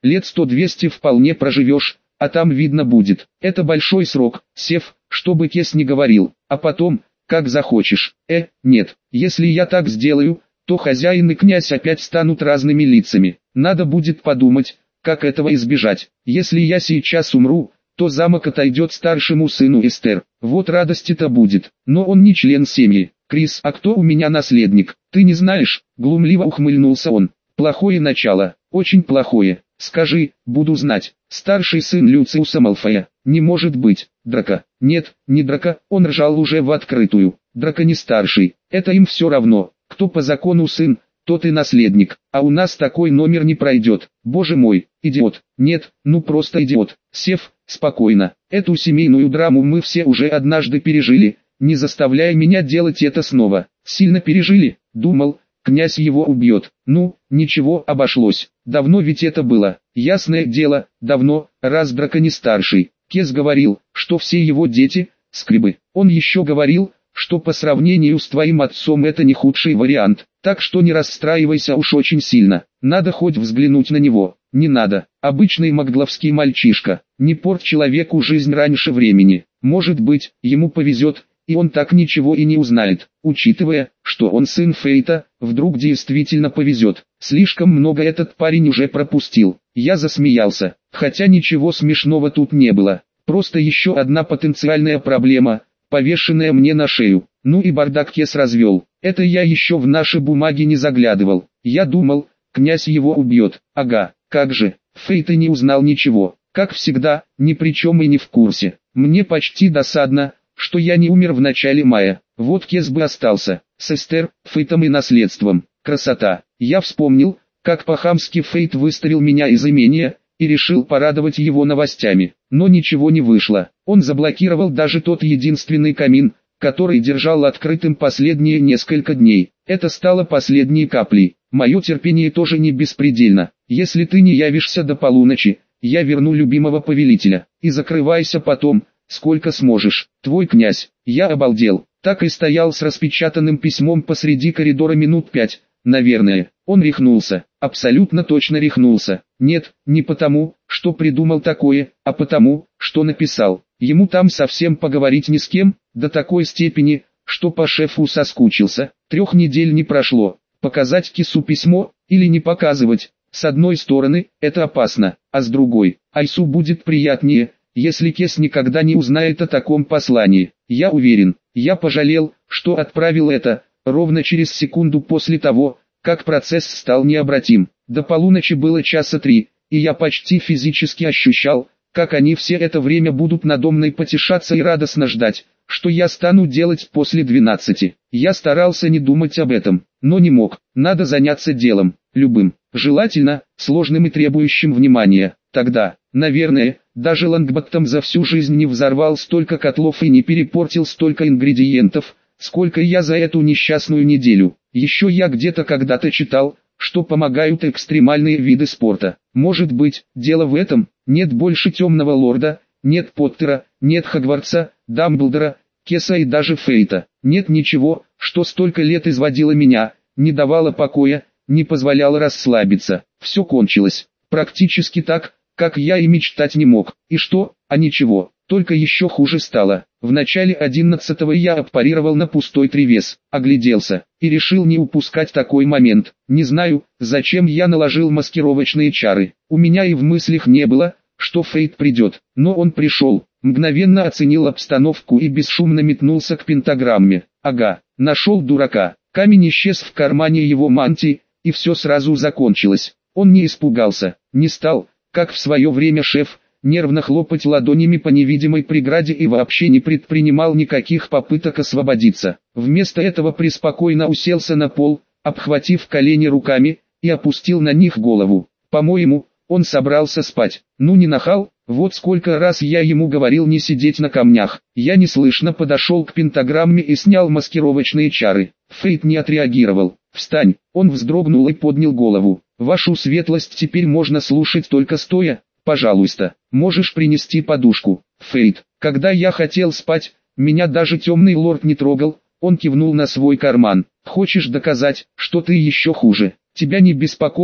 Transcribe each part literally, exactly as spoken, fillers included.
лет сто-двести вполне проживешь, а там видно будет. Это большой срок, Сев, чтобы Кес не говорил, а потом, как захочешь. Э, нет, если я так сделаю, то хозяин и князь опять станут разными лицами. Надо будет подумать, как этого избежать. Если я сейчас умру, то замок отойдет старшему сыну Эстер. Вот радости-то будет, но он не член семьи. Крис, а кто у меня наследник? Ты не знаешь? Глумливо ухмыльнулся он. Плохое начало, очень плохое. Скажи, буду знать. Старший сын Люциуса Малфоя. Не может быть. Драко. Нет, не Драко, он ржал уже в открытую. Драко не старший, это им все равно. Кто по закону сын, тот и наследник, а у нас такой номер не пройдет. Боже мой, идиот. Нет, ну просто идиот. Сев, спокойно. Эту семейную драму мы все уже однажды пережили, не заставляя меня делать это снова. Сильно пережили, думал, князь его убьет. Ну, ничего, обошлось. Давно ведь это было. Ясное дело, давно, раз Драко не старший. Кес говорил, что все его дети – скребы. Он еще говорил, что по сравнению с твоим отцом это не худший вариант. Так что не расстраивайся уж очень сильно. Надо хоть взглянуть на него. Не надо. Обычный магловский мальчишка. Не порт человеку жизнь раньше времени. Может быть, ему повезет, и он так ничего и не узнает. Учитывая, что он сын Фейта, вдруг действительно повезет. Слишком много этот парень уже пропустил. Я засмеялся, хотя ничего смешного тут не было. Просто еще одна потенциальная проблема, повешенная мне на шею. Ну и бардак Кес развел. Это я еще в наши бумаги не заглядывал. Я думал, князь его убьет. Ага, как же, Фейт и не узнал ничего. Как всегда, ни при чем и не в курсе. Мне почти досадно, что я не умер в начале мая. Вот Кес бы остался, с Эстер, Фейтом и наследством. Красота. Я вспомнил, как по-хамски Фейт выставил меня из имения, и решил порадовать его новостями. Но ничего не вышло. Он заблокировал даже тот единственный камин, который держал открытым последние несколько дней. Это стало последней каплей. Мое терпение тоже не беспредельно. Если ты не явишься до полуночи, я верну любимого повелителя. И закрывайся потом, сколько сможешь. Твой князь. Я обалдел. Так и стоял с распечатанным письмом посреди коридора минут пять, наверное. Он рехнулся. Абсолютно точно рехнулся. Нет, не потому, что придумал такое, а потому, что написал. Ему там совсем поговорить ни с кем, до такой степени, что по шефу соскучился. Трех недель не прошло. Показать Кису письмо, или не показывать. С одной стороны, это опасно, а с другой, Айсу будет приятнее, если Кес никогда не узнает о таком послании. Я уверен, я пожалел, что отправил это, ровно через секунду после того, как процесс стал необратим. До полуночи было часа три, и я почти физически ощущал, как они все это время будут надо мной потешаться и радостно ждать, что я стану делать после двенадцати. Я старался не думать об этом, но не мог. Надо заняться делом, любым, желательно, сложным и требующим внимания. Тогда, наверное, даже Лангбаттом за всю жизнь не взорвал столько котлов и не перепортил столько ингредиентов, сколько я за эту несчастную неделю. Еще я где-то когда-то читал, что помогают экстремальные виды спорта. Может быть, дело в этом. Нет больше Темного Лорда, нет Поттера, нет Хогвартса, Дамблдора, Кеса и даже Фейта. Нет ничего, что столько лет изводило меня, не давало покоя, не позволяло расслабиться. Все кончилось. Практически так, как я и мечтать не мог. И что? А ничего. Только еще хуже стало. В начале одиннадцатого я аппарировал на пустой тревес, огляделся, и решил не упускать такой момент. Не знаю, зачем я наложил маскировочные чары. У меня и в мыслях не было, что Фейт придет. Но он пришел, мгновенно оценил обстановку и бесшумно метнулся к пентаграмме. Ага, нашел дурака. Камень исчез в кармане его мантии, и все сразу закончилось. Он не испугался, не стал, как в свое время шеф, нервно хлопать ладонями по невидимой преграде и вообще не предпринимал никаких попыток освободиться. Вместо этого преспокойно уселся на пол, обхватив колени руками, и опустил на них голову. По-моему, он собрался спать. Ну не нахал, вот сколько раз я ему говорил не сидеть на камнях. Я неслышно подошел к пентаграмме и снял маскировочные чары. Фейт не отреагировал. «Встань!» Он вздрогнул и поднял голову. «Вашу светлость теперь можно слушать только стоя. Пожалуйста, можешь принести подушку». «Фейт, когда я хотел спать, меня даже Темный Лорд не трогал». Он кивнул на свой карман. «Хочешь доказать, что ты еще хуже? Тебя не беспокоит,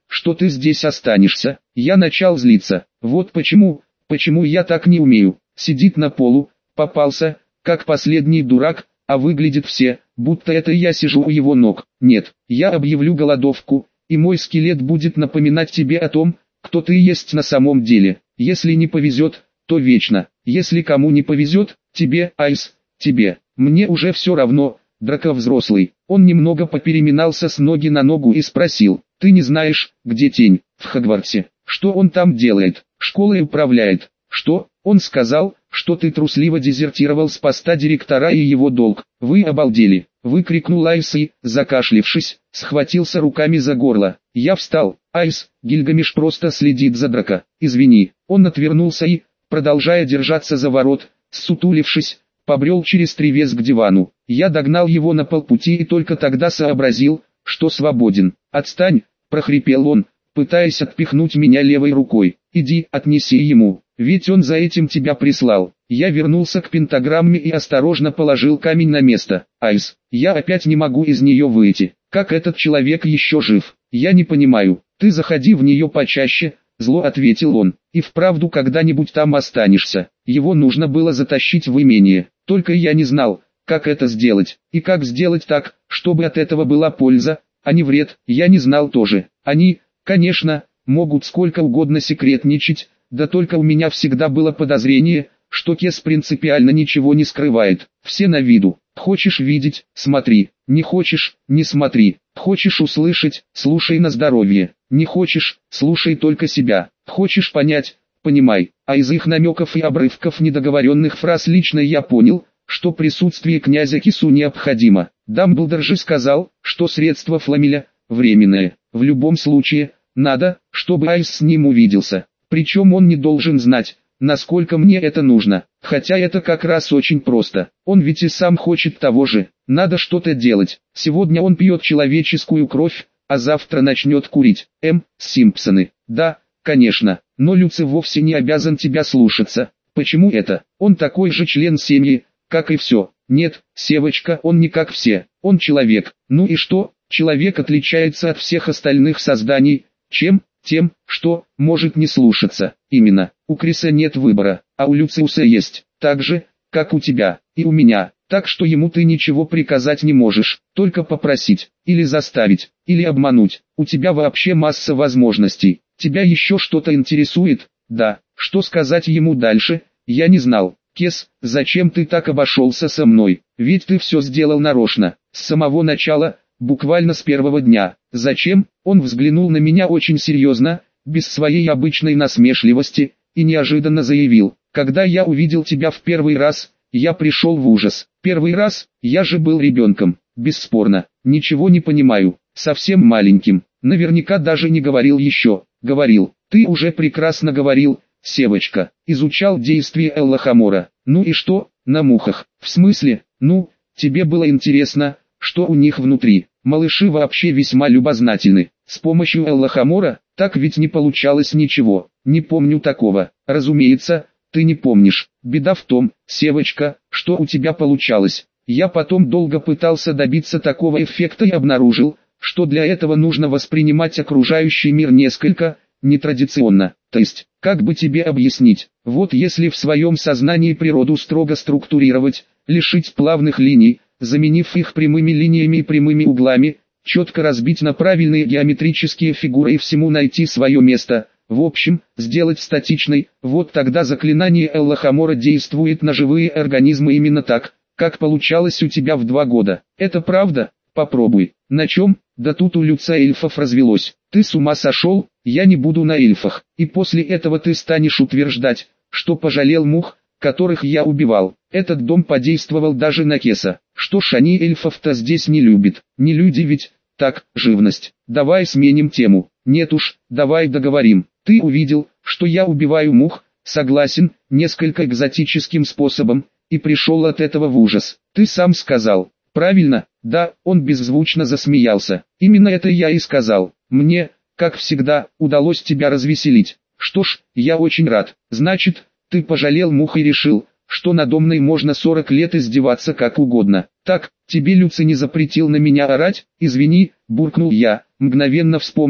что ты здесь останешься. Я начал злиться. Вот почему, почему я так не умею. Сидит на полу, попался, как последний дурак, а выглядит все, будто это я сижу у его ног. Нет, я объявлю голодовку, и мой скелет будет напоминать тебе о том, кто ты есть на самом деле. Если не повезет, то вечно. Если кому не повезет, тебе, Айс, тебе. Мне уже все равно, Драко взрослый. Он немного попереминался с ноги на ногу и спросил: ты не знаешь, где тень? В Хогвартсе. Что он там делает? Школой управляет. Что? Он сказал, что ты трусливо дезертировал с поста директора и его долг. Вы обалдели. Выкрикнул Айс и, закашлившись, схватился руками за горло. Я встал. Айс, Гильгамеш просто следит за Драко. Извини. Он отвернулся и, продолжая держаться за ворот, ссутулившись, побрел через тревес к дивану. Я догнал его на полпути и только тогда сообразил, что свободен. «Отстань!» – прохрипел он, пытаясь отпихнуть меня левой рукой. «Иди, отнеси ему, ведь он за этим тебя прислал». Я вернулся к пентаграмме и осторожно положил камень на место. «Айс, я опять не могу из нее выйти. Как этот человек еще жив? Я не понимаю. Ты заходи в нее почаще», — зло ответил он. «И вправду когда-нибудь там останешься». Его нужно было затащить в имение. Только я не знал, как это сделать. И как сделать так, чтобы от этого была польза, а не вред, я не знал тоже. Они, конечно, могут сколько угодно секретничать, да только у меня всегда было подозрение, что Кес принципиально ничего не скрывает. Все на виду. Хочешь видеть – смотри, не хочешь – не смотри. Хочешь услышать – слушай на здоровье. Не хочешь – слушай только себя. Хочешь понять – понимай. А из их намеков и обрывков недоговоренных фраз лично я понял, что присутствие князя Кису необходимо. Дамблдор же сказал, что средство Фламеля – временное. В любом случае, надо, чтобы Айс с ним увиделся. Причем он не должен знать, насколько мне это нужно. Хотя это как раз очень просто. Он ведь и сам хочет того же. Надо что-то делать. Сегодня он пьет человеческую кровь, а завтра начнет курить. М. Симпсоны. Да, конечно. Но Люци вовсе не обязан тебя слушаться. Почему это? Он такой же член семьи, как и все. Нет, Севочка, он не как все. Он человек. Ну и что? Человек отличается от всех остальных созданий. Чем? Тем, что может не слушаться. Именно, у Криса нет выбора, а у Люциуса есть. Так же, как у тебя, и у меня. Так что ему ты ничего приказать не можешь, только попросить, или заставить, или обмануть. У тебя вообще масса возможностей. Тебя еще что-то интересует? Да. Что сказать ему дальше, я не знал. Кес, зачем ты так обошелся со мной? Ведь ты все сделал нарочно, с самого начала. Буквально с первого дня. Зачем? Он взглянул на меня очень серьезно, без своей обычной насмешливости, и неожиданно заявил: когда я увидел тебя в первый раз, я пришел в ужас. Первый раз, я же был ребенком, бесспорно, ничего не понимаю, совсем маленьким, наверняка даже не говорил еще, говорил, ты уже прекрасно говорил, Севочка, изучал действия Эллахамора. Ну и что, на мухах, в смысле, ну, тебе было интересно, что у них внутри. Малыши вообще весьма любознательны. С помощью Эллахамора, так ведь не получалось ничего. Не помню такого. Разумеется, ты не помнишь. Беда в том, Севочка, что у тебя получалось. Я потом долго пытался добиться такого эффекта и обнаружил, что для этого нужно воспринимать окружающий мир несколько нетрадиционно. То есть, как бы тебе объяснить, вот если в своем сознании природу строго структурировать, лишить плавных линий, заменив их прямыми линиями и прямыми углами, четко разбить на правильные геометрические фигуры и всему найти свое место, в общем, сделать статичной, вот тогда заклинание Эллахамора действует на живые организмы именно так, как получалось у тебя в два года. Это правда? Попробуй. На чем? Да тут у Люца эльфов развелось. Ты с ума сошел? Я не буду на эльфах. И после этого ты станешь утверждать, что пожалел мух, которых я убивал. Этот дом подействовал даже на Кеса. Что ж, они эльфов-то здесь не любят. Не люди ведь. Так, живность. Давай сменим тему. Нет уж, давай договорим. Ты увидел, что я убиваю мух, согласен, несколько экзотическим способом, и пришел от этого в ужас. Ты сам сказал. Правильно? Да, он беззвучно засмеялся. Именно это я и сказал. Мне, как всегда, удалось тебя развеселить. Что ж, я очень рад. Значит, ты пожалел мух и решил, что надо мной можно сорок лет издеваться как угодно. Так, тебе Люци не запретил на меня орать? Извини, буркнул я, мгновенно вспомнив,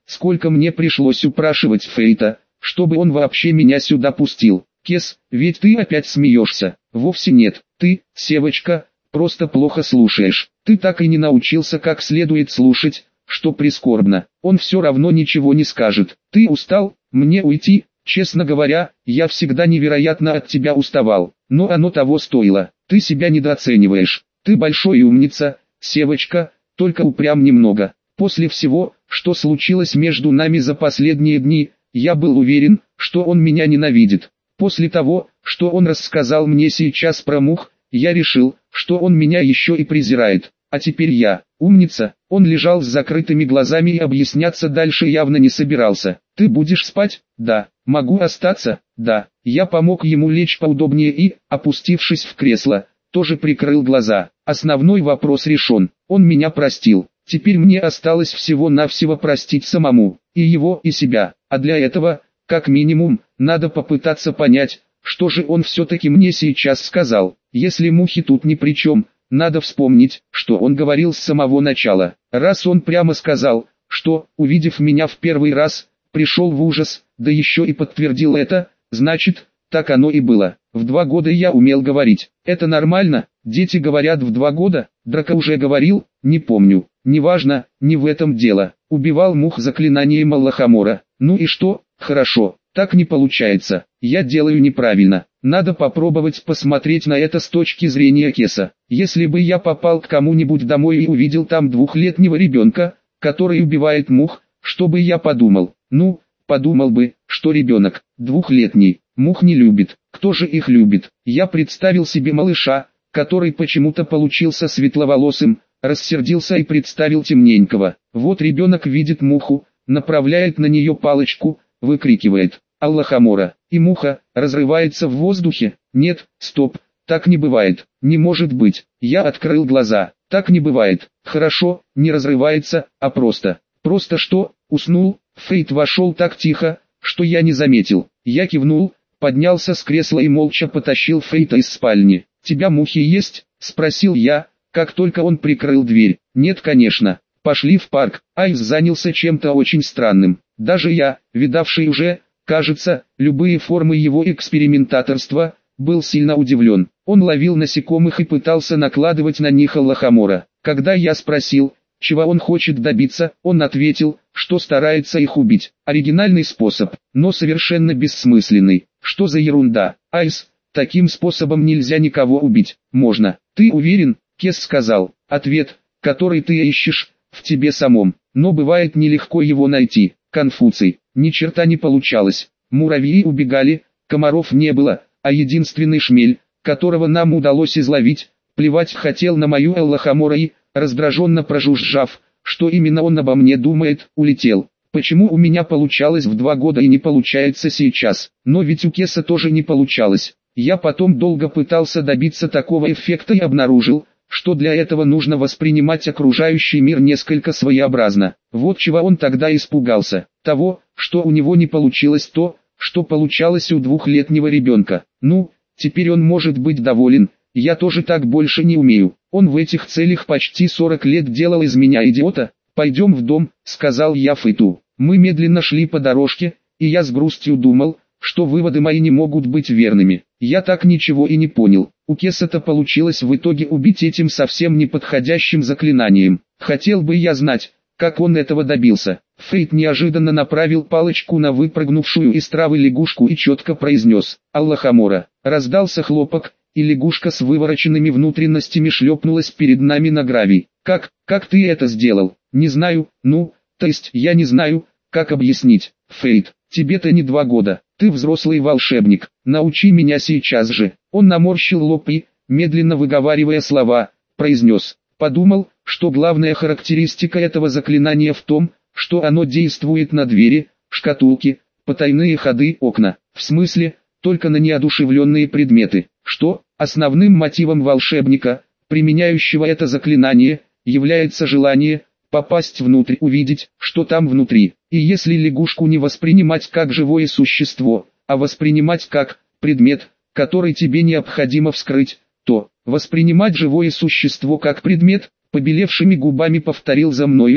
сколько мне пришлось упрашивать Фейта, чтобы он вообще меня сюда пустил. Кес, ведь ты опять смеешься. Вовсе нет, ты, Севочка, просто плохо слушаешь. Ты так и не научился как следует слушать, что прискорбно. Он все равно ничего не скажет. Ты устал, мне уйти? Честно говоря, я всегда невероятно от тебя уставал. Но оно того стоило. Ты себя недооцениваешь. Ты большой умница, Севочка, только упрям немного. После всего, что случилось между нами за последние дни, я был уверен, что он меня ненавидит. После того, что он рассказал мне сейчас про мух, я решил, что он меня еще и презирает. А теперь я, умница. Он лежал с закрытыми глазами и объясняться дальше явно не собирался. Ты будешь спать? Да. Могу остаться? Да. Я помог ему лечь поудобнее и, опустившись в кресло, тоже прикрыл глаза. Основной вопрос решен. Он меня простил. Теперь мне осталось всего-навсего простить самому, и его, и себя. А для этого, как минимум, надо попытаться понять, что же он все-таки мне сейчас сказал. Если мухи тут ни при чем, надо вспомнить, что он говорил с самого начала. Раз он прямо сказал, что, увидев меня в первый раз, пришел в ужас, да еще и подтвердил это, значит, так оно и было. В два года я умел говорить. Это нормально? Дети говорят в два года? Драко уже говорил? Не помню. Неважно, не в этом дело. Убивал мух заклинанием Аллахамора. Ну и что? Хорошо. Так не получается. Я делаю неправильно. Надо попробовать посмотреть на это с точки зрения Кеса. Если бы я попал к кому-нибудь домой и увидел там двухлетнего ребенка, который убивает мух, что бы я подумал? Ну, подумал бы, что ребенок, двухлетний, мух не любит. Кто же их любит? Я представил себе малыша, который почему-то получился светловолосым, рассердился и представил темненького. Вот ребенок видит муху, направляет на нее палочку, выкрикивает «Аллахамора!» и муха разрывается в воздухе. Нет, стоп, так не бывает, не может быть. Я открыл глаза, так не бывает. Хорошо, не разрывается, а просто. Просто что? Уснул? Фейт вошел так тихо, что я не заметил. Я кивнул, поднялся с кресла и молча потащил Фейта из спальни. «Тебя мухи есть?» – спросил я, как только он прикрыл дверь. «Нет, конечно. Пошли в парк». Айс занялся чем-то очень странным. Даже я, видавший уже, кажется, любые формы его экспериментаторства, был сильно удивлен. Он ловил насекомых и пытался накладывать на них Аллахамора. Когда я спросил, чего он хочет добиться, он ответил, что старается их убить. Оригинальный способ, но совершенно бессмысленный. Что за ерунда? Айс, таким способом нельзя никого убить. Можно. Ты уверен? Кес сказал. Ответ, который ты ищешь, в тебе самом. Но бывает нелегко его найти. Конфуций. Ни черта не получалось. Муравьи убегали, комаров не было, а единственный шмель, которого нам удалось изловить, плевать хотел на мою Аллахамора и, раздраженно прожужжав, что именно он обо мне думает, улетел. Почему у меня получалось в два года и не получается сейчас? Но ведь у Кеса тоже не получалось. Я потом долго пытался добиться такого эффекта и обнаружил, что для этого нужно воспринимать окружающий мир несколько своеобразно. Вот чего он тогда испугался. Того, что у него не получилось то, что получалось у двухлетнего ребенка. Ну, теперь он может быть доволен. Я тоже так больше не умею. Он в этих целях почти сорок лет делал из меня идиота. «Пойдем в дом», — сказал я Фейту. Мы медленно шли по дорожке, и я с грустью думал, что выводы мои не могут быть верными. Я так ничего и не понял. У Кеса-то получилось в итоге убить этим совсем неподходящим заклинанием. Хотел бы я знать, как он этого добился. Фейт неожиданно направил палочку на выпрыгнувшую из травы лягушку и четко произнес «Аллахамора». Раздался хлопок, и лягушка с вывороченными внутренностями шлепнулась перед нами на гравий. «Как, как ты это сделал?» «Не знаю, ну, то есть я не знаю, как объяснить. Фейт, тебе-то не два года, ты взрослый волшебник, научи меня сейчас же». Он наморщил лоб и, медленно выговаривая слова, произнес. Подумал, что главная характеристика этого заклинания в том, что оно действует на двери, шкатулки, потайные ходы, окна. В смысле, только на неодушевленные предметы. Что, основным мотивом волшебника, применяющего это заклинание, является желание попасть внутрь, увидеть, что там внутри. И если лягушку не воспринимать как живое существо, а воспринимать как предмет, который тебе необходимо вскрыть, то воспринимать живое существо как предмет, побелевшими губами повторил за мной Айс.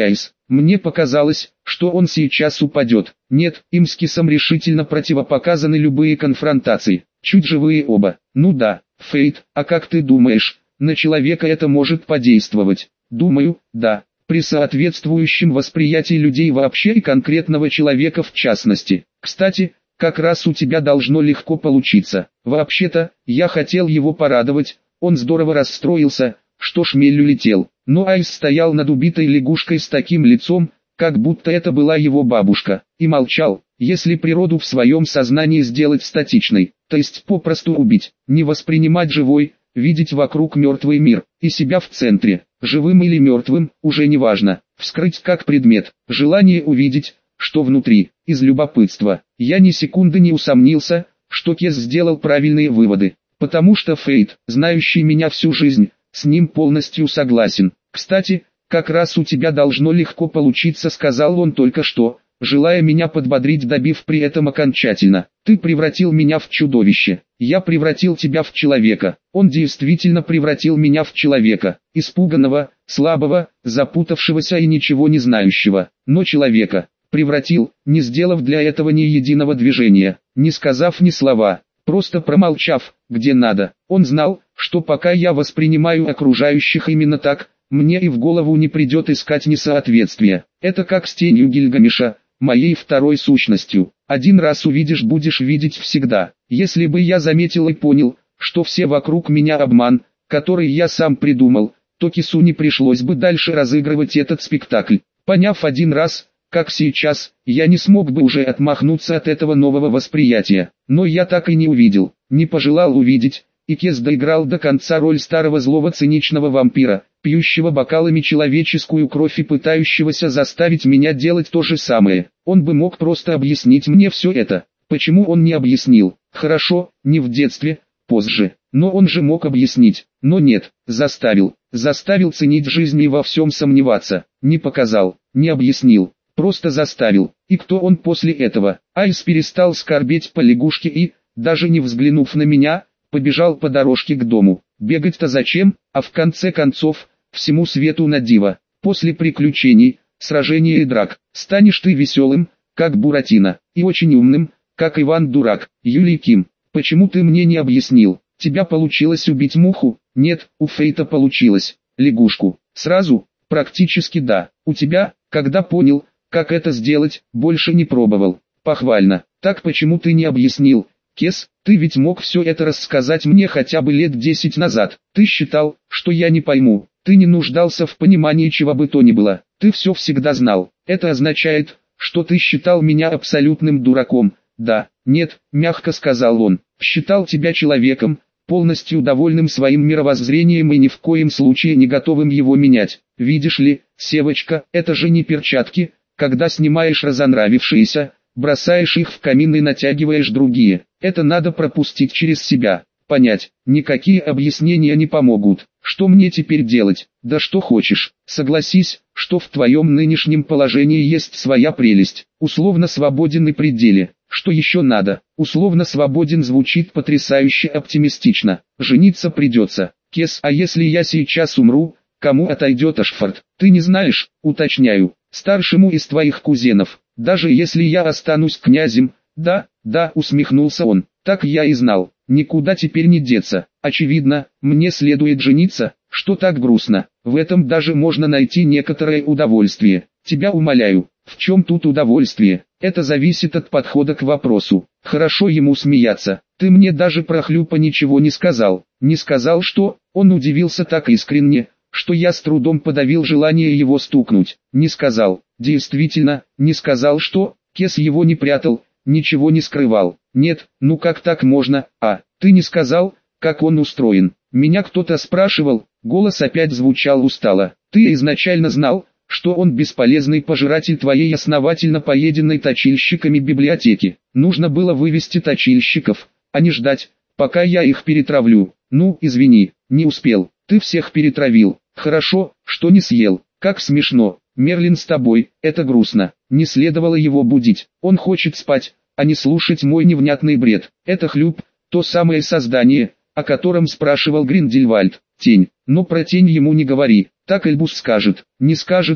Мне показалось, что он сейчас упадет. Нет, им с Кисом решительно противопоказаны любые конфронтации. Чуть живые оба. Ну да, Фейт, а как ты думаешь, на человека это может подействовать? Думаю, да. При соответствующем восприятии людей вообще и конкретного человека в частности. Кстати, как раз у тебя должно легко получиться. Вообще-то, я хотел его порадовать, он здорово расстроился, что шмель улетел. Но Айс стоял над убитой лягушкой с таким лицом, как будто это была его бабушка, и молчал. Если природу в своем сознании сделать статичной, то есть попросту убить, не воспринимать живой, видеть вокруг мертвый мир, и себя в центре, живым или мертвым, уже не важно, вскрыть как предмет, желание увидеть, что внутри, из любопытства. Я ни секунды не усомнился, что Кес сделал правильные выводы, потому что Фейт, знающий меня всю жизнь, с ним полностью согласен. Кстати, как раз у тебя должно легко получиться, сказал он только что, желая меня подбодрить, добив при этом окончательно. Ты превратил меня в чудовище, я превратил тебя в человека. Он действительно превратил меня в человека, испуганного, слабого, запутавшегося и ничего не знающего, но человека. Превратил, не сделав для этого ни единого движения, не сказав ни слова, просто промолчав, где надо. Он знал, что пока я воспринимаю окружающих именно так, мне и в голову не придет искать несоответствия. Это как с тенью Гильгамеша, моей второй сущностью. Один раз увидишь, будешь видеть всегда. Если бы я заметил и понял, что все вокруг меня обман, который я сам придумал, то Кису не пришлось бы дальше разыгрывать этот спектакль. Поняв один раз, как сейчас, я не смог бы уже отмахнуться от этого нового восприятия. Но я так и не увидел, не пожелал увидеть, и Кес доиграл до конца роль старого злого циничного вампира, пьющего бокалами человеческую кровь и пытающегося заставить меня делать то же самое. Он бы мог просто объяснить мне все это. Почему он не объяснил? Хорошо, не в детстве, позже. Но он же мог объяснить. Но нет, заставил. Заставил ценить жизнь и во всем сомневаться. Не показал, не объяснил. Просто заставил. И кто он после этого? Айс перестал скорбеть по лягушке и, даже не взглянув на меня, побежал по дорожке к дому. Бегать-то зачем, а в конце концов, всему свету на диво. После приключений, сражений и драк, станешь ты веселым, как Буратино, и очень умным, как Иван Дурак. Юлий Ким, почему ты мне не объяснил? Тебя получилось убить муху? Нет, у Фейта получилось. Лягушку. Сразу? Практически да. У тебя, когда понял, как это сделать, больше не пробовал. Похвально. Так почему ты не объяснил? Кес, ты ведь мог все это рассказать мне хотя бы лет десять назад. Ты считал, что я не пойму. Ты не нуждался в понимании чего бы то ни было. Ты все всегда знал. Это означает, что ты считал меня абсолютным дураком. Да, нет, мягко сказал он. Считал тебя человеком, полностью довольным своим мировоззрением и ни в коем случае не готовым его менять. Видишь ли, Севочка, это же не перчатки, когда снимаешь разонравившиеся, бросаешь их в камин и натягиваешь другие. Это надо пропустить через себя, понять. Никакие объяснения не помогут. Что мне теперь делать? Да что хочешь. Согласись, что в твоем нынешнем положении есть своя прелесть. Условно свободен и при деле. Что еще надо? Условно свободен звучит потрясающе оптимистично. Жениться придется. Кес, а если я сейчас умру, кому отойдет Ашфорд? Ты не знаешь, уточняю. Старшему из твоих кузенов. Даже если я останусь князем. Да, да, усмехнулся он. Так я и знал. Никуда теперь не деться. Очевидно, мне следует жениться. Что так грустно? В этом даже можно найти некоторое удовольствие. Тебя умоляю. В чем тут удовольствие? Это зависит от подхода к вопросу. Хорошо ему смеяться. Ты мне даже про хлюпа ничего не сказал. Не сказал что? Он удивился так искренне, что я с трудом подавил желание его стукнуть. Не сказал. Действительно, не сказал что? Кес его не прятал, ничего не скрывал. Нет, ну как так можно? А, ты не сказал, как он устроен? Меня кто-то спрашивал, голос опять звучал устало. Ты изначально знал, что он бесполезный пожиратель твоей основательно поеденной точильщиками библиотеки. Нужно было вывести точильщиков, а не ждать, пока я их перетравлю. Ну, извини, не успел. Ты всех перетравил. Хорошо, что не съел. Как смешно. Мерлин с тобой, это грустно. Не следовало его будить. Он хочет спать, а не слушать мой невнятный бред. Это Хлюп, то самое создание, о котором спрашивал Гриндельвальд. Тень. Но про тень ему не говори. Так Эльбус скажет. Не скажет.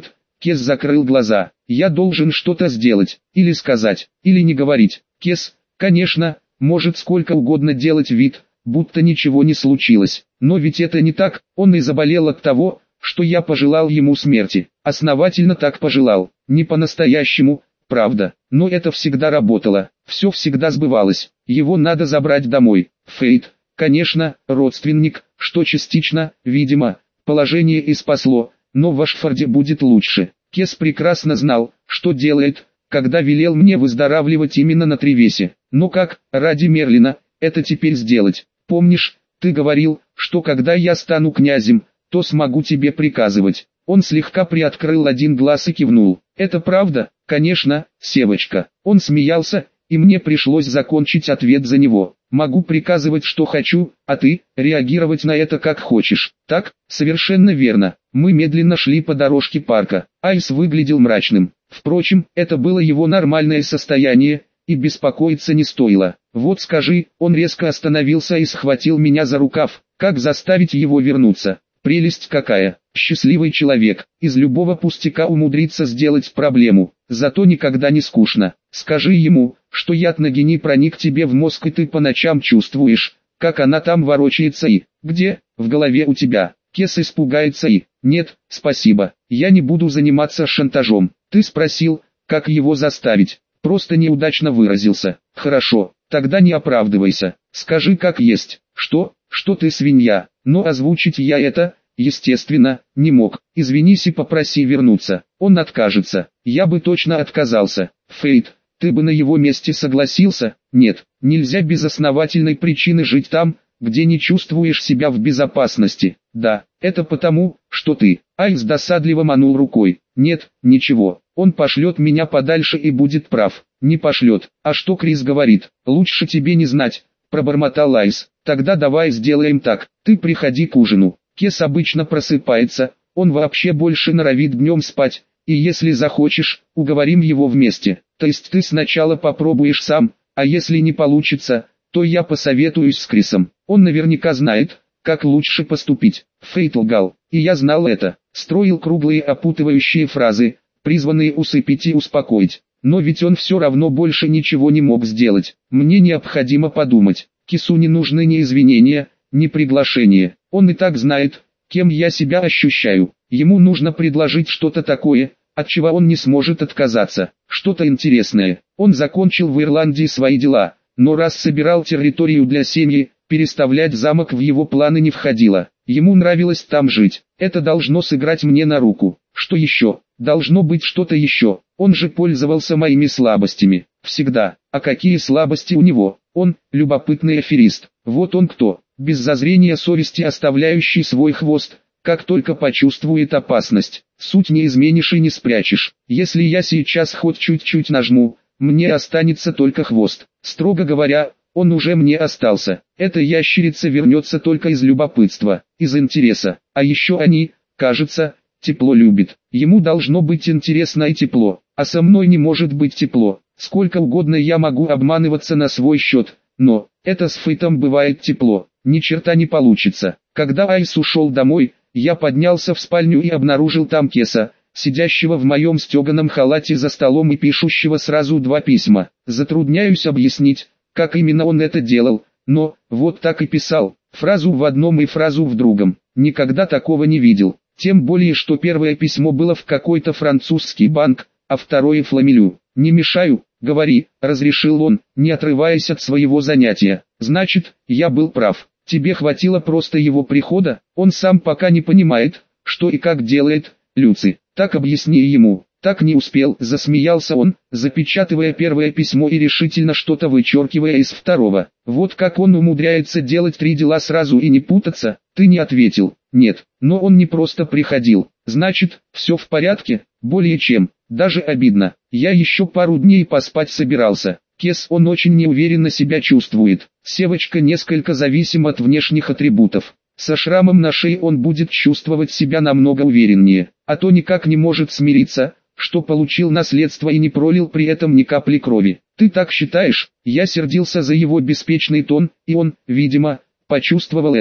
Кес закрыл глаза. Я должен что-то сделать, или сказать, или не говорить. Кес, конечно, может сколько угодно делать вид, будто ничего не случилось. Но ведь это не так, он и заболел от того, что я пожелал ему смерти. Основательно так пожелал, не по-настоящему, правда. Но это всегда работало, все всегда сбывалось. Его надо забрать домой. Фейт, конечно, родственник, что частично, видимо, положение и спасло, но в Ашфорде будет лучше. Кес прекрасно знал, что делает, когда велел мне выздоравливать именно на Тревесе. Но как, ради Мерлина, это теперь сделать? Помнишь, ты говорил, что когда я стану князем, то смогу тебе приказывать. Он слегка приоткрыл один глаз и кивнул. Это правда, конечно, Севочка. Он смеялся, и мне пришлось закончить ответ за него. Могу приказывать, что хочу, а ты реагировать на это как хочешь. Так, совершенно верно. Мы медленно шли по дорожке парка. Айс выглядел мрачным. Впрочем, это было его нормальное состояние, и беспокоиться не стоило. Вот скажи, он резко остановился и схватил меня за рукав. Как заставить его вернуться? Прелесть какая! Счастливый человек, из любого пустяка умудрится сделать проблему, зато никогда не скучно. Скажи ему, что яд Нагини проник тебе в мозг и ты по ночам чувствуешь, как она там ворочается и, где, в голове у тебя. Кес испугается и, нет, спасибо, я не буду заниматься шантажом. Ты спросил, как его заставить, просто неудачно выразился. Хорошо, тогда не оправдывайся, скажи как есть, что, что ты свинья, но озвучить я это, естественно, не мог. Извинись и попроси вернуться. Он откажется. Я бы точно отказался. Фейт, ты бы на его месте согласился? Нет, нельзя без основательной причины жить там, где не чувствуешь себя в безопасности. Да, это потому, что ты. Айс досадливо манул рукой. Нет, ничего. Он пошлет меня подальше и будет прав. Не пошлет. А что Крис говорит? Лучше тебе не знать, пробормотал Айс. Тогда давай сделаем так. Ты приходи к ужину. Кес обычно просыпается, он вообще больше норовит днем спать, и если захочешь, уговорим его вместе. То есть ты сначала попробуешь сам, а если не получится, то я посоветуюсь с Крисом. Он наверняка знает, как лучше поступить. Фейт лгал, и я знал это. Строил круглые опутывающие фразы, призванные усыпить и успокоить. Но ведь он все равно больше ничего не мог сделать. Мне необходимо подумать. Кису не нужны ни извинения, ни приглашения. Он и так знает, кем я себя ощущаю. Ему нужно предложить что-то такое, от чего он не сможет отказаться. Что-то интересное. Он закончил в Ирландии свои дела, но раз собирал территорию для семьи, переставлять замок в его планы не входило. Ему нравилось там жить. Это должно сыграть мне на руку. Что еще? Должно быть что-то еще. Он же пользовался моими слабостями. Всегда. А какие слабости у него? Он – любопытный аферист. Вот он кто. Без зазрения совести оставляющий свой хвост, как только почувствует опасность. Суть не изменишь и не спрячешь. Если я сейчас хоть чуть-чуть нажму, мне останется только хвост. Строго говоря, он уже мне остался. Эта ящерица вернется только из любопытства, из интереса. А еще они, кажется, тепло любит. Ему должно быть интересно и тепло, а со мной не может быть тепло. Сколько угодно я могу обманываться на свой счет, но это с Фейтом бывает тепло. Ни черта не получится. Когда Айс ушел домой, я поднялся в спальню и обнаружил там Кеса, сидящего в моем стеганом халате за столом и пишущего сразу два письма. Затрудняюсь объяснить, как именно он это делал, но, вот так и писал, фразу в одном и фразу в другом. Никогда такого не видел. Тем более, что первое письмо было в какой-то французский банк, а второе Фламелю. «Не мешаю, говори», — разрешил он, не отрываясь от своего занятия. «Значит, я был прав. Тебе хватило просто его прихода, он сам пока не понимает, что и как делает, Люци. Так объясни ему». «Так не успел», — засмеялся он, запечатывая первое письмо и решительно что-то вычеркивая из второго. «Вот как он умудряется делать три дела сразу и не путаться?» «Ты не ответил». «Нет, но он не просто приходил. Значит, все в порядке?» «Более чем, даже обидно. Я еще пару дней поспать собирался». Кес, он очень неуверенно себя чувствует. Севочка несколько зависим от внешних атрибутов. Со шрамом на шее он будет чувствовать себя намного увереннее, а то никак не может смириться, что получил наследство и не пролил при этом ни капли крови. «Ты так считаешь?» Я сердился за его беспечный тон, и он, видимо, почувствовал это.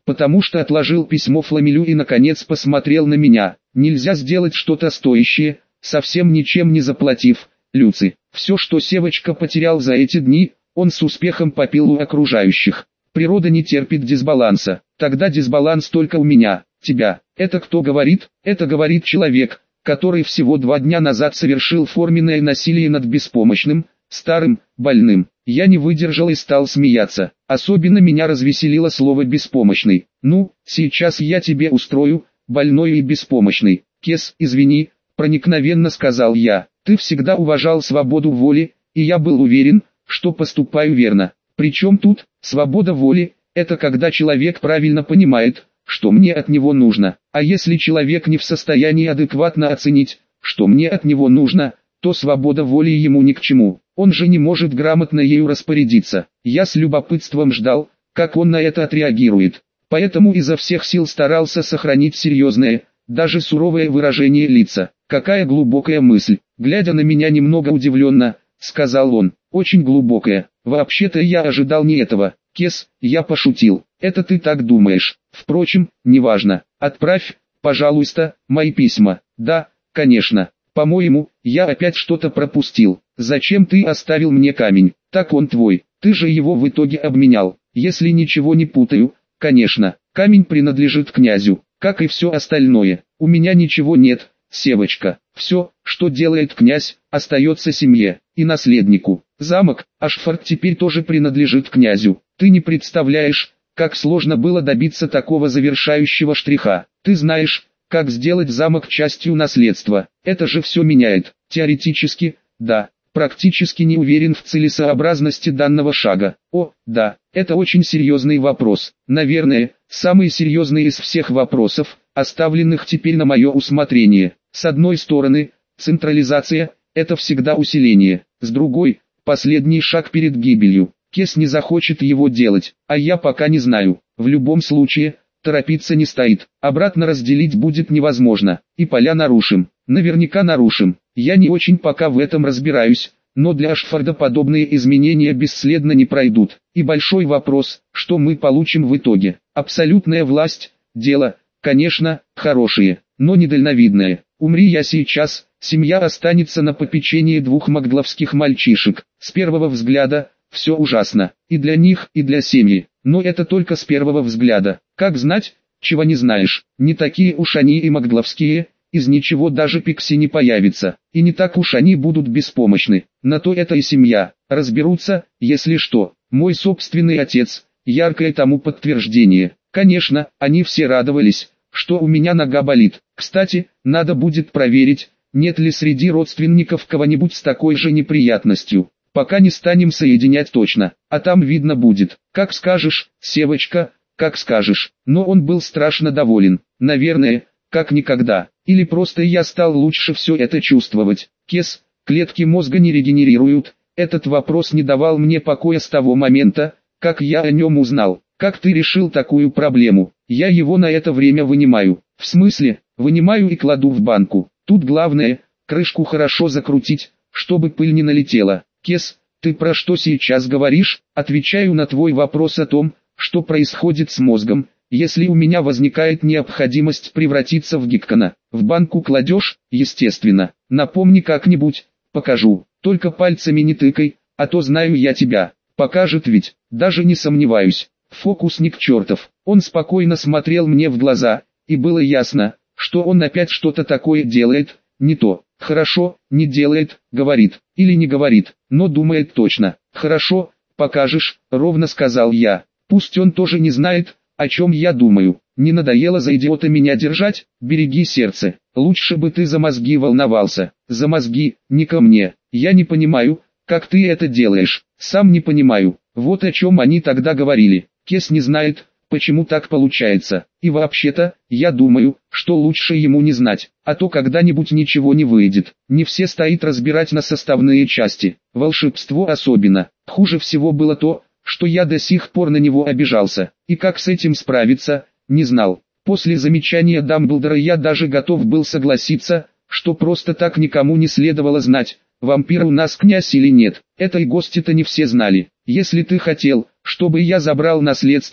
потому что отложил письмо Фламелю и наконец посмотрел на меня. Нельзя сделать что-то стоящее, совсем ничем не заплатив, Люци. Все, что Севочка потерял за эти дни, он с успехом попил у окружающих. Природа не терпит дисбаланса. Тогда дисбаланс только у меня, тебя. Это кто говорит? Это говорит человек, который всего два дня назад совершил форменное насилие над беспомощным, старым, больным. Я не выдержал и стал смеяться. Особенно меня развеселило слово «беспомощный». Ну, сейчас я тебе устрою, больной и беспомощный. Кес, извини, проникновенно сказал я. Ты всегда уважал свободу воли, и я был уверен, что поступаю верно. Причем тут, свобода воли, это когда человек правильно понимает, что мне от него нужно. А если человек не в состоянии адекватно оценить, что мне от него нужно, то свобода воли ему ни к чему. Он же не может грамотно ею распорядиться. Я с любопытством ждал, как он на это отреагирует. Поэтому изо всех сил старался сохранить серьезное, даже суровое выражение лица. Какая глубокая мысль. Глядя на меня немного удивленно, сказал он. Очень глубокая. Вообще-то я ожидал не этого. Кес, я пошутил. Это ты так думаешь. Впрочем, неважно. Отправь, пожалуйста, мои письма. Да, конечно. По-моему, я опять что-то пропустил. Зачем ты оставил мне камень? Так он твой. Ты же его в итоге обменял. Если ничего не путаю, конечно, камень принадлежит князю, как и все остальное. У меня ничего нет, Севочка. Все, что делает князь, остается семье и наследнику. Замок, Ашфорд теперь тоже принадлежит князю. Ты не представляешь, как сложно было добиться такого завершающего штриха. Ты знаешь, как сделать замок частью наследства. Это же все меняет. Теоретически, да. Практически не уверен в целесообразности данного шага. О, да, это очень серьезный вопрос. Наверное, самый серьезный из всех вопросов, оставленных теперь на мое усмотрение. С одной стороны, централизация – это всегда усиление. С другой, последний шаг перед гибелью. Кес не захочет его делать, а я пока не знаю. В любом случае, торопиться не стоит. Обратно разделить будет невозможно. И поля нарушим. Наверняка нарушим. Я не очень пока в этом разбираюсь, но для Ашфорда подобные изменения бесследно не пройдут. И большой вопрос, что мы получим в итоге. Абсолютная власть, дело, конечно, хорошее, но недальновидное. Умри я сейчас, семья останется на попечении двух магдловских мальчишек. С первого взгляда, все ужасно. И для них, и для семьи. Но это только с первого взгляда. Как знать, чего не знаешь. Не такие уж они и магдловские. Из ничего даже Пикси не появится, и не так уж они будут беспомощны. На то это и семья, разберутся, если что. Мой собственный отец, яркое тому подтверждение. Конечно, они все радовались, что у меня нога болит. Кстати, надо будет проверить, нет ли среди родственников кого-нибудь с такой же неприятностью. Пока не станем соединять точно, а там видно будет. Как скажешь, Севочка, как скажешь. Но он был страшно доволен, наверное, как никогда. Или просто я стал лучше все это чувствовать. Кес, клетки мозга не регенерируют. Этот вопрос не давал мне покоя с того момента, как я о нем узнал. Как ты решил такую проблему? Я его на это время вынимаю. В смысле, вынимаю и кладу в банку. Тут главное, крышку хорошо закрутить, чтобы пыль не налетела. Кес, ты про что сейчас говоришь? Отвечаю на твой вопрос о том, что происходит с мозгом. Если у меня возникает необходимость превратиться в Гиккона, в банку кладешь, естественно. Напомни как-нибудь, покажу. Только пальцами не тыкай, а то знаю я тебя. Покажет ведь, даже не сомневаюсь. Фокусник чертов. Он спокойно смотрел мне в глаза, и было ясно, что он опять что-то такое делает, не то. Хорошо, не делает, говорит, или не говорит, но думает точно. Хорошо, покажешь, ровно сказал я. Пусть он тоже не знает, о чем я думаю. Не надоело за идиота меня держать? Береги сердце. Лучше бы ты за мозги волновался. За мозги, не ко мне. Я не понимаю, как ты это делаешь. Сам не понимаю. Вот о чем они тогда говорили. Кес не знает, почему так получается. И вообще-то, я думаю, что лучше ему не знать. А то когда-нибудь ничего не выйдет. Не все стоит разбирать на составные части. Волшебство особенно. Хуже всего было то, что я до сих пор на него обижался, и как с этим справиться, не знал. После замечания Дамблдора я даже готов был согласиться, что просто так никому не следовало знать, вампир у нас князь или нет. Это и гости-то не все знали. Если ты хотел, чтобы я забрал наследство,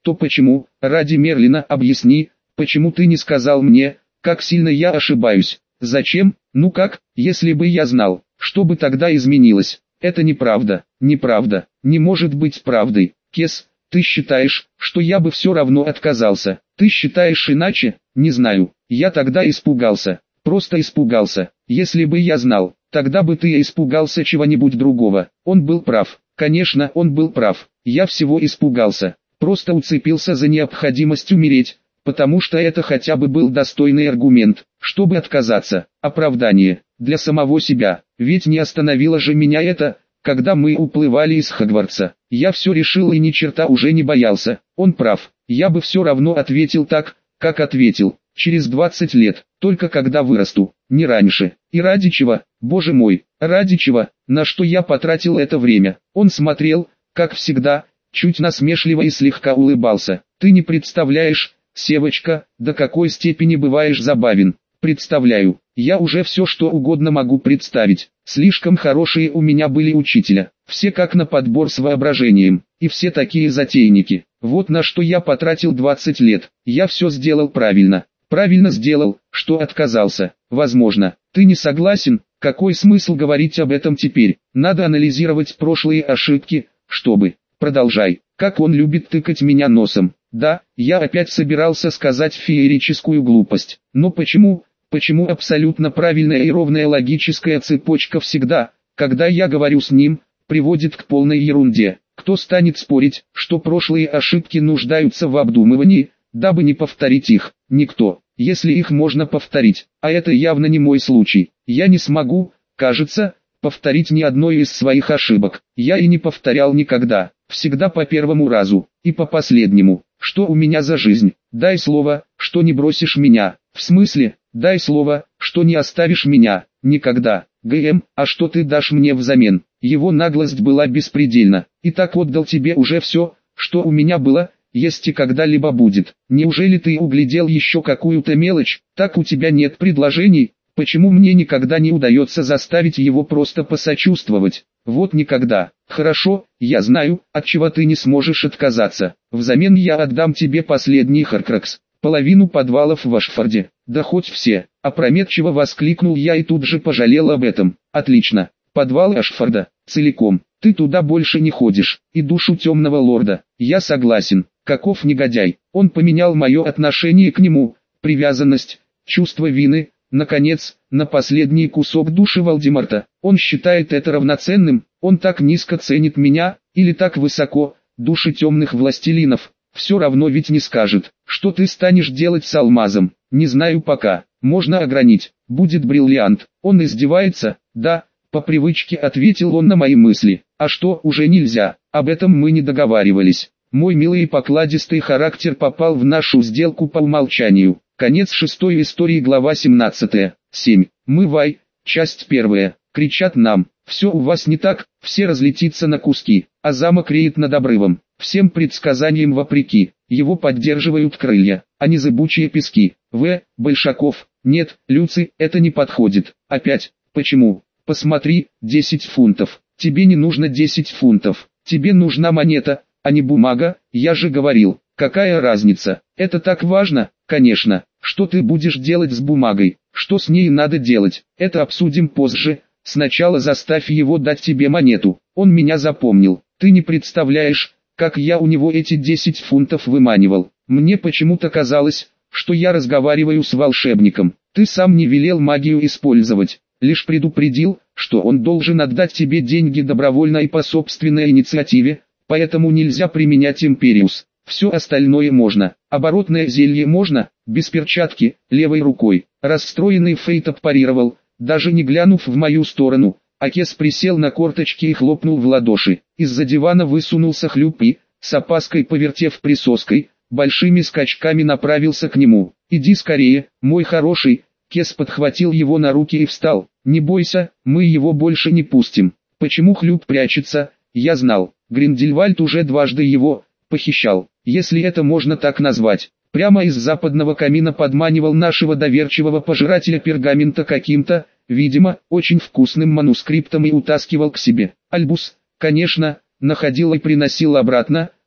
то почему, ради Мерлина объясни, почему ты не сказал мне, как сильно я ошибаюсь? Зачем? Ну как, если бы я знал, что бы тогда изменилось? Это неправда, неправда, не может быть правдой. Кес, ты считаешь, что я бы все равно отказался? Ты считаешь иначе? Не знаю, я тогда испугался, просто испугался. Если бы я знал, тогда бы ты испугался чего-нибудь другого. Он был прав, конечно он был прав, я всего испугался, просто уцепился за необходимость умереть. Потому что это хотя бы был достойный аргумент, чтобы отказаться, оправдание, для самого себя, ведь не остановило же меня это, когда мы уплывали из Хогвартса. Я все решил и ни черта уже не боялся, он прав, я бы все равно ответил так, как ответил, через двадцать лет, только когда вырасту, не раньше. И ради чего, боже мой, ради чего, на что я потратил это время? Он смотрел, как всегда, чуть насмешливо и слегка улыбался. Ты не представляешь, Севочка, до какой степени бываешь забавен. Представляю, я уже все что угодно могу представить. Слишком хорошие у меня были учителя, все как на подбор с воображением, и все такие затейники. Вот на что я потратил двадцать лет. Я все сделал правильно. Правильно сделал, что отказался. Возможно, ты не согласен, какой смысл говорить об этом теперь? Надо анализировать прошлые ошибки, чтобы... Продолжай, как он любит тыкать меня носом. Да, я опять собирался сказать феерическую глупость. Но почему, почему абсолютно правильная и ровная логическая цепочка всегда, когда я говорю с ним, приводит к полной ерунде? Кто станет спорить, что прошлые ошибки нуждаются в обдумывании, дабы не повторить их? Никто, если их можно повторить, а это явно не мой случай. Я не смогу, кажется, повторить ни одной из своих ошибок. Я и не повторял никогда, всегда по первому разу, и по последнему. Что у меня за жизнь? Дай слово, что не бросишь меня. В смысле, дай слово, что не оставишь меня. Никогда. ГМ, а что ты дашь мне взамен? Его наглость была беспредельна. И так отдал тебе уже все, что у меня было, есть и когда-либо будет. Неужели ты углядел еще какую-то мелочь? Так у тебя нет предложений? Почему мне никогда не удается заставить его просто посочувствовать? Вот никогда. Хорошо, я знаю, от чего ты не сможешь отказаться. Взамен я отдам тебе последний Хоркрокс, половину подвалов в Ашфорде, да хоть все. Опрометчиво воскликнул я и тут же пожалел об этом. Отлично. Подвалы Ашфорда, целиком. Ты туда больше не ходишь. И душу темного лорда. Я согласен. Каков негодяй. Он поменял мое отношение к нему, привязанность, чувство вины. Наконец, на последний кусок души Волдеморта. Он считает это равноценным, он так низко ценит меня, или так высоко, души темных властелинов. Все равно ведь не скажет, что ты станешь делать с алмазом. Не знаю пока, можно огранить, будет бриллиант. Он издевается? Да, по привычке ответил он на мои мысли. А что, уже нельзя, об этом мы не договаривались. Мой милый и покладистый характер попал в нашу сделку по умолчанию. Конец шестой истории, глава семнадцатая. семь. Мы Вай, часть первая. Кричат нам, все у вас не так, все разлетится на куски, а замок реет над обрывом. Всем предсказаниям вопреки, его поддерживают крылья, а не зыбучие пески. В. Большаков, нет, Люци, это не подходит. Опять, почему? Посмотри, десять фунтов. Тебе не нужно десять фунтов, тебе нужна монета, а не бумага, я же говорил. Какая разница? Это так важно? Конечно. Что ты будешь делать с бумагой? Что с ней надо делать? Это обсудим позже. Сначала заставь его дать тебе монету. Он меня запомнил. Ты не представляешь, как я у него эти десять фунтов выманивал. Мне почему-то казалось, что я разговариваю с волшебником. Ты сам не велел магию использовать, лишь предупредил, что он должен отдать тебе деньги добровольно и по собственной инициативе, поэтому нельзя применять империус. Все остальное можно. Оборотное зелье можно, без перчатки, левой рукой. Расстроенный Фейтоп парировал, даже не глянув в мою сторону. Акес присел на корточки и хлопнул в ладоши. Из-за дивана высунулся Хлюп и, с опаской повертев присоской, большими скачками направился к нему. «Иди скорее, мой хороший!» Кес подхватил его на руки и встал. «Не бойся, мы его больше не пустим». Почему Хлюп прячется, я знал. Гриндельвальд уже дважды его похищал, если это можно так назвать. Прямо из западного камина подманивал нашего доверчивого пожирателя пергамента каким-то, видимо, очень вкусным манускриптом и утаскивал к себе. Альбус, конечно, находил и приносил обратно,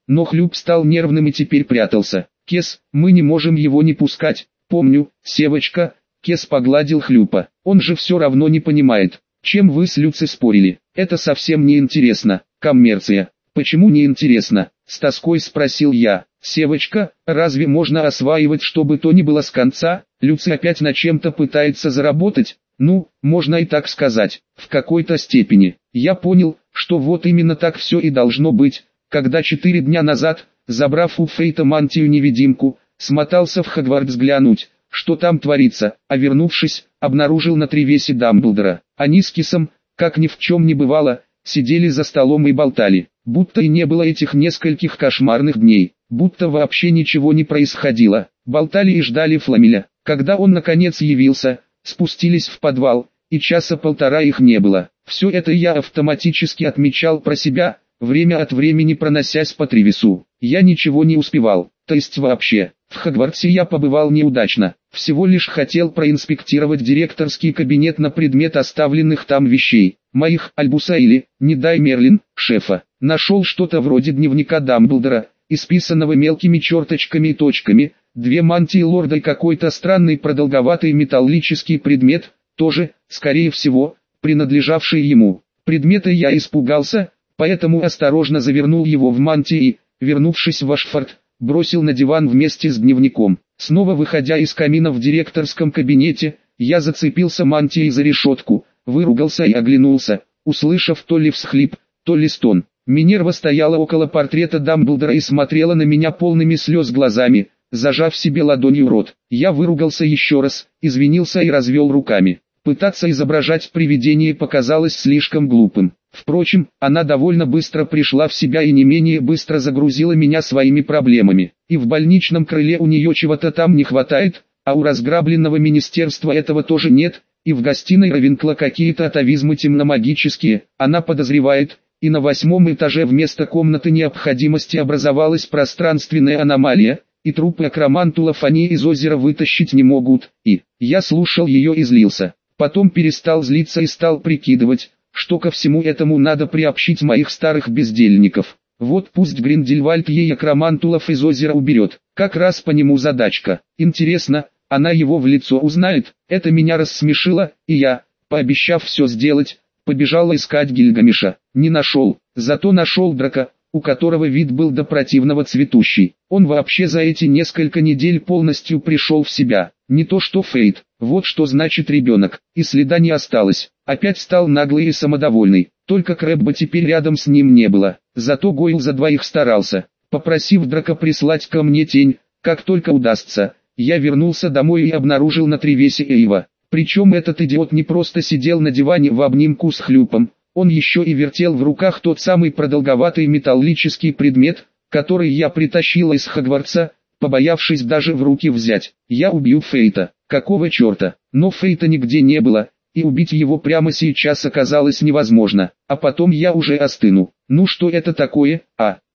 но Хлюп стал нервным и теперь прятался. «Кес, мы не можем его не пускать, помню, Севочка». Кес погладил Хлюпа. «Он же все равно не понимает, чем вы с Люци спорили. Это совсем не интересно. Коммерция». «Почему не интересно?» — с тоской спросил я. «Севочка, разве можно осваивать что бы то ни было с конца? Люци опять на чем-то пытается заработать?» «Ну, можно и так сказать, в какой-то степени». Я понял, что вот именно так все и должно быть, когда четыре дня назад, забрав у Фейта мантию-невидимку, смотался в Хогвартс взглянуть, что там творится, а вернувшись, обнаружил на тревесе Дамблдора. Они с Кисом, как ни в чем не бывало, сидели за столом и болтали, будто и не было этих нескольких кошмарных дней, будто вообще ничего не происходило. Болтали и ждали Фламеля. Когда он наконец явился, спустились в подвал, и часа полтора их не было. Все это я автоматически отмечал про себя, время от времени проносясь по Тревису. Я ничего не успевал, то есть вообще. В Хогвартсе я побывал неудачно, всего лишь хотел проинспектировать директорский кабинет на предмет оставленных там вещей, моих Альбуса или, не дай Мерлин, шефа. Нашел что-то вроде дневника Дамблдора, исписанного мелкими черточками и точками, две мантии лорда и какой-то странный продолговатый металлический предмет, тоже, скорее всего, принадлежавший ему. Предмета я испугался, поэтому осторожно завернул его в мантии и, вернувшись в Ашфорд, бросил на диван вместе с дневником. Снова выходя из камина в директорском кабинете, я зацепился мантией за решетку, выругался и оглянулся, услышав то ли всхлип, то ли стон. Минерва стояла около портрета Дамблдора и смотрела на меня полными слез глазами, зажав себе ладонью рот. Я выругался еще раз, извинился и развел руками. Пытаться изображать привидение показалось слишком глупым. Впрочем, она довольно быстро пришла в себя и не менее быстро загрузила меня своими проблемами. И в больничном крыле у нее чего-то там не хватает, а у разграбленного министерства этого тоже нет, и в гостиной Равенкла какие-то атовизмы темномагические, она подозревает, и на восьмом этаже вместо комнаты необходимости образовалась пространственная аномалия, и трупы акромантулов они из озера вытащить не могут, и я слушал ее и злился. Потом перестал злиться и стал прикидывать, что ко всему этому надо приобщить моих старых бездельников. Вот пусть Гриндельвальд ей акромантулов из озера уберет, как раз по нему задачка. Интересно, она его в лицо узнает? Это меня рассмешило, и я, пообещав все сделать, побежал искать Гильгамеша. Не нашел, зато нашел Драка, у которого вид был до противного цветущий. Он вообще за эти несколько недель полностью пришел в себя. Не то что Фейт, вот что значит ребенок, и следа не осталось. Опять стал наглый и самодовольный, только Крэбба теперь рядом с ним не было. Зато Гойл за двоих старался, попросив Драка прислать ко мне тень, как только удастся. Я вернулся домой и обнаружил на тревесе Эйва. Причем этот идиот не просто сидел на диване в обнимку с Хлюпом, он еще и вертел в руках тот самый продолговатый металлический предмет, который я притащил из Хогвартса, побоявшись даже в руки взять. Я убью Фейта, какого черта? Но Фейта нигде не было, и убить его прямо сейчас оказалось невозможно, а потом я уже остыну. Ну что это такое, а?